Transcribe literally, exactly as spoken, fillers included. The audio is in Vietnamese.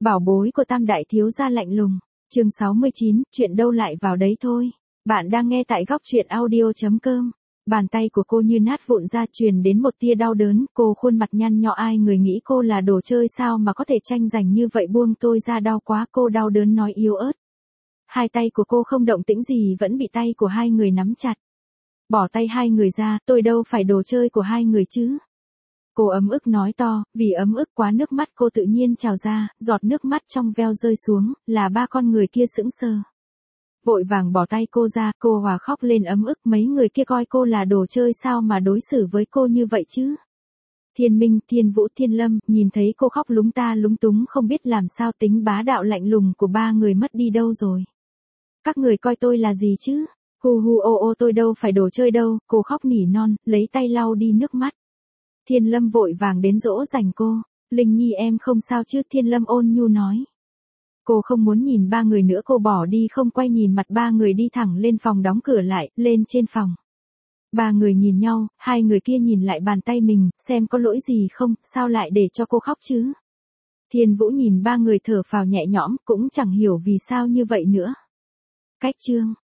Bảo bối của Tam đại thiếu gia lạnh lùng. Chương sáu mươi chín, chuyện đâu lại vào đấy thôi. Bạn đang nghe tại góc truyện audio chấm com. Bàn tay của cô như nát vụn ra, truyền đến một tia đau đớn, cô khuôn mặt nhăn nhọ, ai người nghĩ cô là đồ chơi sao mà có thể tranh giành như vậy, buông tôi ra, đau quá, cô đau đớn nói yếu ớt. Hai tay của cô không động tĩnh gì, vẫn bị tay của hai người nắm chặt. Bỏ tay hai người ra, tôi đâu phải đồ chơi của hai người chứ. Cô ấm ức nói to, vì ấm ức quá nước mắt cô tự nhiên trào ra, giọt nước mắt trong veo rơi xuống, là ba con người kia sững sờ. Vội vàng bỏ tay cô ra, cô hòa khóc lên ấm ức, mấy người kia coi cô là đồ chơi sao mà đối xử với cô như vậy chứ. Thiên Minh, Thiên Vũ, Thiên Lâm, nhìn thấy cô khóc lúng ta lúng túng không biết làm sao, tính bá đạo lạnh lùng của ba người mất đi đâu rồi. Các người coi tôi là gì chứ? Hu hu ô ô, tôi đâu phải đồ chơi đâu, cô khóc nỉ non, lấy tay lau đi nước mắt. Thiên Lâm vội vàng đến dỗ dành cô. Linh Nhi em không sao chứ? Thiên Lâm ôn nhu nói. Cô không muốn nhìn ba người nữa, cô bỏ đi không quay nhìn mặt ba người, đi thẳng lên phòng đóng cửa lại, lên trên phòng. Ba người nhìn nhau, hai người kia nhìn lại bàn tay mình, xem có lỗi gì không, sao lại để cho cô khóc chứ? Thiên Vũ nhìn ba người thở phào nhẹ nhõm, cũng chẳng hiểu vì sao như vậy nữa. Cách chương